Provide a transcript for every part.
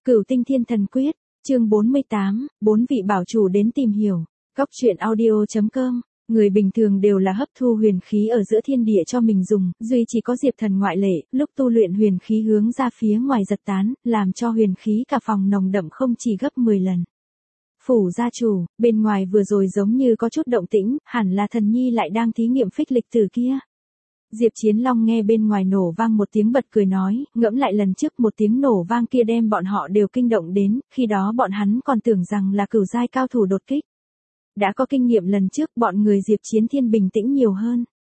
Cửu Tinh Thiên Thần Quyết, chương 48, 4 vị bảo chủ đến tìm hiểu. Góc truyện audio.com. Người bình thường đều là hấp thu huyền khí ở giữa thiên địa cho mình dùng, duy chỉ có Diệp Thần ngoại lệ, lúc tu luyện huyền khí hướng ra phía ngoài giật tán, làm cho huyền khí cả phòng nồng đậm không chỉ gấp 10 lần. Phủ gia chủ, bên ngoài vừa rồi giống như có chút động tĩnh, hẳn là Thần Nhi lại đang thí nghiệm phích lịch tử kia. Diệp Chiến Long nghe bên ngoài nổ vang một tiếng bật cười nói, ngẫm lại lần trước một tiếng nổ vang kia đem bọn họ đều kinh động đến, khi đó bọn hắn còn tưởng rằng là cửu giai cao thủ đột kích. Đã có kinh nghiệm lần trước bọn người Diệp Chiến Thiên bình tĩnh nhiều hơn.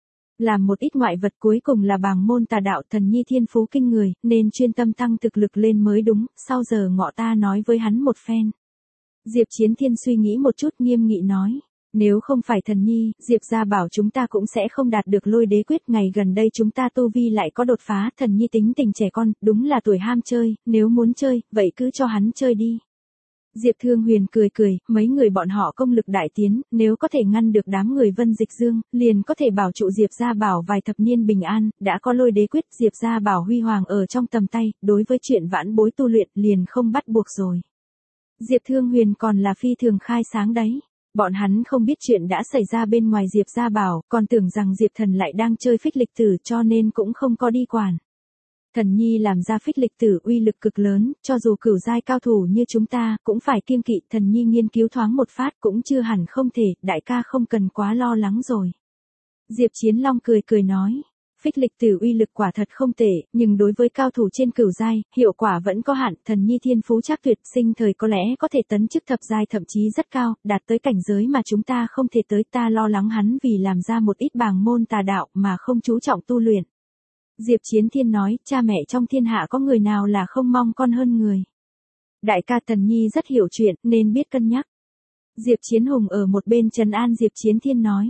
Làm một ít ngoại vật cuối cùng là bàng môn tà đạo Thần Nhi thiên phú kinh người, nên chuyên tâm tăng thực lực lên mới đúng, sau giờ ngọ ta nói với hắn một phen. Diệp Chiến Thiên suy nghĩ một chút nghiêm nghị nói. Nếu không phải Thần Nhi, Diệp gia bảo chúng ta cũng sẽ không đạt được Lôi Đế quyết, ngày gần đây chúng ta tu vi lại có đột phá, Thần Nhi tính tình trẻ con, đúng là tuổi ham chơi, nếu muốn chơi, vậy cứ cho hắn chơi đi. Diệp Thương Huyền cười cười, mấy người bọn họ công lực đại tiến, nếu có thể ngăn được đám người Vân Dịch Dương, liền có thể bảo trụ Diệp gia bảo vài thập niên bình an, đã có Lôi Đế quyết, Diệp gia bảo huy hoàng ở trong tầm tay, đối với chuyện vãn bối tu luyện liền không bắt buộc rồi. Diệp Thương Huyền còn là phi thường khai sáng đấy. Bọn hắn không biết chuyện đã xảy ra bên ngoài Diệp gia bảo, còn tưởng rằng Diệp Thần lại đang chơi phích lịch tử cho nên cũng không có đi quản. Thần Nhi làm ra phích lịch tử uy lực cực lớn, cho dù cửu giai cao thủ như chúng ta, cũng phải kiêng kỵ. Thần Nhi nghiên cứu thoáng một phát cũng chưa hẳn không thể, đại ca không cần quá lo lắng rồi. Diệp Chiến Long cười cười nói. Phích lịch tử uy lực quả thật không tệ, nhưng đối với cao thủ trên cửu giai, hiệu quả vẫn có hạn. Thần Nhi thiên phú chắc tuyệt, sinh thời có lẽ có thể tấn chức thập giai thậm chí rất cao, đạt tới cảnh giới mà chúng ta không thể tới. Ta lo lắng hắn vì làm ra một ít bàng môn tà đạo mà không chú trọng tu luyện. Diệp Chiến Thiên nói, cha mẹ trong thiên hạ có người nào là không mong con hơn người. Đại ca Thần Nhi rất hiểu chuyện, nên biết cân nhắc. Diệp Chiến Hùng ở một bên trấn an Diệp Chiến Thiên nói.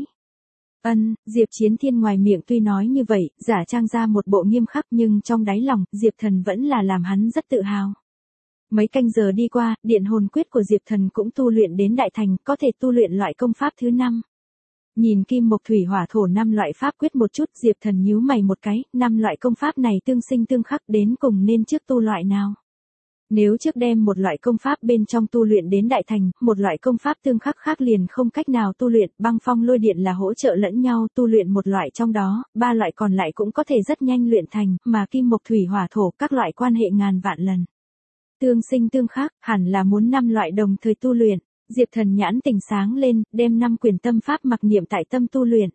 Diệp Chiến Thiên ngoài miệng tuy nói như vậy, giả trang ra một bộ nghiêm khắc nhưng trong đáy lòng, Diệp Thần vẫn là làm hắn rất tự hào. Mấy canh giờ đi qua, điện hồn quyết của Diệp Thần cũng tu luyện đến đại thành, có thể tu luyện loại công pháp thứ 5. Nhìn kim mộc thủy hỏa thổ 5 loại pháp quyết một chút, Diệp Thần nhíu mày một cái, 5 loại công pháp này tương sinh tương khắc, đến cùng nên trước tu loại nào? Nếu trước đem một loại công pháp bên trong tu luyện đến đại thành, một loại công pháp tương khắc khác liền không cách nào tu luyện, băng phong lôi điện là hỗ trợ lẫn nhau, tu luyện một loại trong đó, 3 loại còn lại cũng có thể rất nhanh luyện thành, mà kim mộc thủy hỏa thổ các loại quan hệ ngàn vạn lần. Tương sinh tương khắc, hẳn là muốn 5 loại đồng thời tu luyện. Diệp Thần nhãn tỉnh sáng lên, đem 5 quyền tâm pháp mặc niệm tại tâm tu luyện.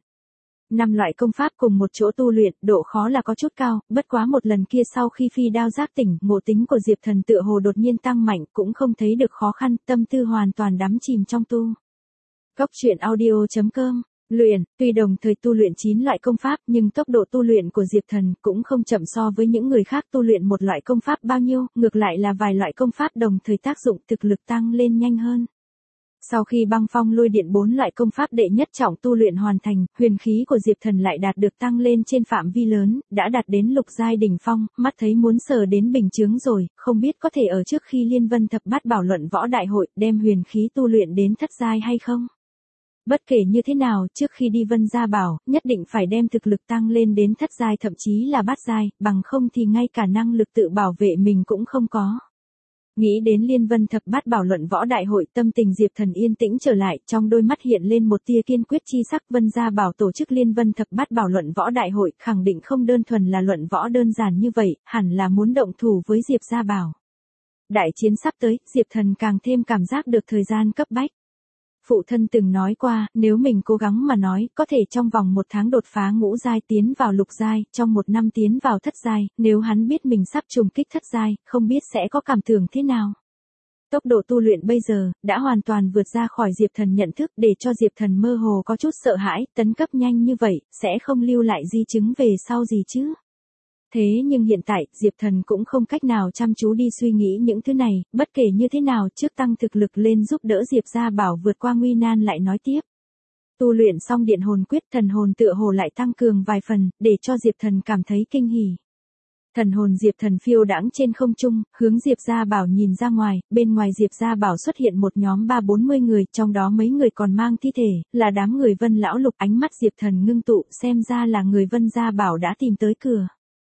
5 loại công pháp cùng một chỗ tu luyện, độ khó là có chút cao, bất quá một lần kia sau khi phi đao giác tỉnh, ngộ tính của Diệp Thần tựa hồ đột nhiên tăng mạnh, cũng không thấy được khó khăn, tâm tư hoàn toàn đắm chìm trong tu. Góc truyện audio.com. Luyện, tuy đồng thời tu luyện 9 loại công pháp, nhưng tốc độ tu luyện của Diệp Thần cũng không chậm so với những người khác tu luyện một loại công pháp bao nhiêu, ngược lại là vài loại công pháp đồng thời tác dụng thực lực tăng lên nhanh hơn. Sau khi băng phong lôi điện 4 loại công pháp đệ nhất trọng tu luyện hoàn thành, huyền khí của Diệp Thần lại đạt được tăng lên trên phạm vi lớn, đã đạt đến lục giai đỉnh phong, mắt thấy muốn sờ đến bình chướng rồi, không biết có thể ở trước khi Liên Vân Thập Bát Bảo Luận Võ Đại Hội đem huyền khí tu luyện đến thất giai hay không? Bất kể như thế nào, trước khi đi Vân gia bảo, nhất định phải đem thực lực tăng lên đến thất giai thậm chí là bát giai, bằng không thì ngay cả năng lực tự bảo vệ mình cũng không có. Nghĩ đến Liên Vân Thập Bát Bảo Luận Võ Đại Hội, tâm tình Diệp Thần yên tĩnh trở lại, trong đôi mắt hiện lên một tia kiên quyết chi sắc. Vân gia bảo tổ chức Liên Vân Thập Bát Bảo Luận Võ Đại Hội, khẳng định không đơn thuần là luận võ đơn giản như vậy, hẳn là muốn động thủ với Diệp gia bảo. Đại chiến sắp tới, Diệp Thần càng thêm cảm giác được thời gian cấp bách. Phụ thân từng nói qua, nếu mình cố gắng mà nói, có thể trong vòng 1 tháng đột phá ngũ giai tiến vào lục giai, trong 1 năm tiến vào thất giai, nếu hắn biết mình sắp trùng kích thất giai, không biết sẽ có cảm tưởng thế nào. Tốc độ tu luyện bây giờ, đã hoàn toàn vượt ra khỏi Diệp Thần nhận thức, để cho Diệp Thần mơ hồ có chút sợ hãi, tấn cấp nhanh như vậy, sẽ không lưu lại di chứng về sau gì chứ. Thế nhưng hiện tại, Diệp Thần cũng không cách nào chăm chú đi suy nghĩ những thứ này, bất kể như thế nào trước tăng thực lực lên giúp đỡ Diệp gia bảo vượt qua nguy nan lại nói tiếp. Tu luyện xong điện hồn quyết, thần hồn tựa hồ lại tăng cường vài phần, để cho Diệp Thần cảm thấy kinh hỉ. Thần hồn Diệp Thần phiêu đãng trên không trung, hướng Diệp gia bảo nhìn ra ngoài, bên ngoài Diệp gia bảo xuất hiện một nhóm 30-40 người, trong đó mấy người còn mang thi thể, là đám người Vân lão lục. Ánh mắt Diệp Thần ngưng tụ, xem ra là người Vân gia bảo đã tìm tới cửa.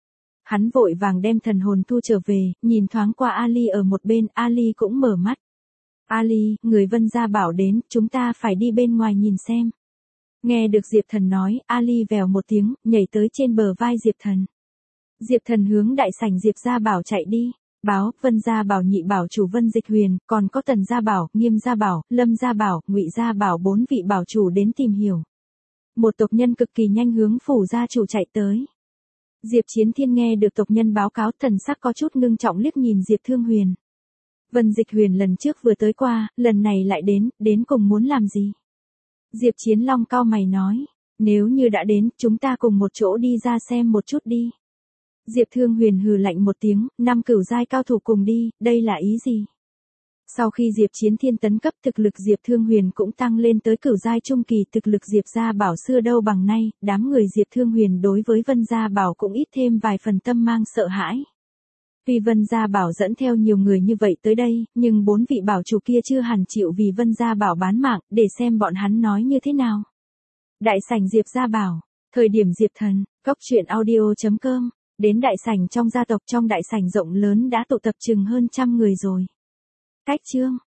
Hắn vội vàng đem thần hồn thu trở về, nhìn thoáng qua Ali ở một bên, Ali cũng mở mắt. Ali, người Vân Gia Bảo đến, chúng ta phải đi bên ngoài nhìn xem. Nghe được Diệp Thần nói, Ali vèo một tiếng, nhảy tới trên bờ vai Diệp Thần. Diệp Thần hướng đại sảnh Diệp Gia Bảo chạy đi. Báo, Vân Gia Bảo nhị bảo chủ Vân Dịch Huyền, còn có Tần Gia Bảo, Nghiêm Gia Bảo, Lâm Gia Bảo, Ngụy Gia Bảo 4 vị bảo chủ đến tìm hiểu. Một tộc nhân cực kỳ nhanh hướng phủ gia chủ chạy tới. Diệp Chiến Thiên nghe được tộc nhân báo cáo, thần sắc có chút ngưng trọng liếc nhìn Diệp Thương Huyền. Vân Dịch Huyền lần trước vừa tới qua, lần này lại đến cùng muốn làm gì? Diệp Chiến Long cau mày nói, nếu như đã đến, chúng ta cùng một chỗ đi ra xem một chút đi. Diệp Thương Huyền hừ lạnh một tiếng, 5 cửu giai cao thủ cùng đi, đây là ý gì? Sau khi Diệp Chiến Thiên tấn cấp, thực lực Diệp Thương Huyền cũng tăng lên tới cửu giai trung kỳ, thực lực Diệp Gia Bảo xưa đâu bằng nay, đám người Diệp Thương Huyền đối với Vân Gia Bảo cũng ít thêm vài phần tâm mang sợ hãi. Vì Vân Gia Bảo dẫn theo nhiều người như vậy tới đây, nhưng 4 vị bảo chủ kia chưa hẳn chịu vì Vân Gia Bảo bán mạng, để xem bọn hắn nói như thế nào. Đại sảnh Diệp Gia Bảo, thời điểm Diệp Thần, coctruyện.audio.com, đến đại sảnh trong gia tộc, trong đại sảnh rộng lớn đã tụ tập chừng hơn trăm người rồi. Cách chương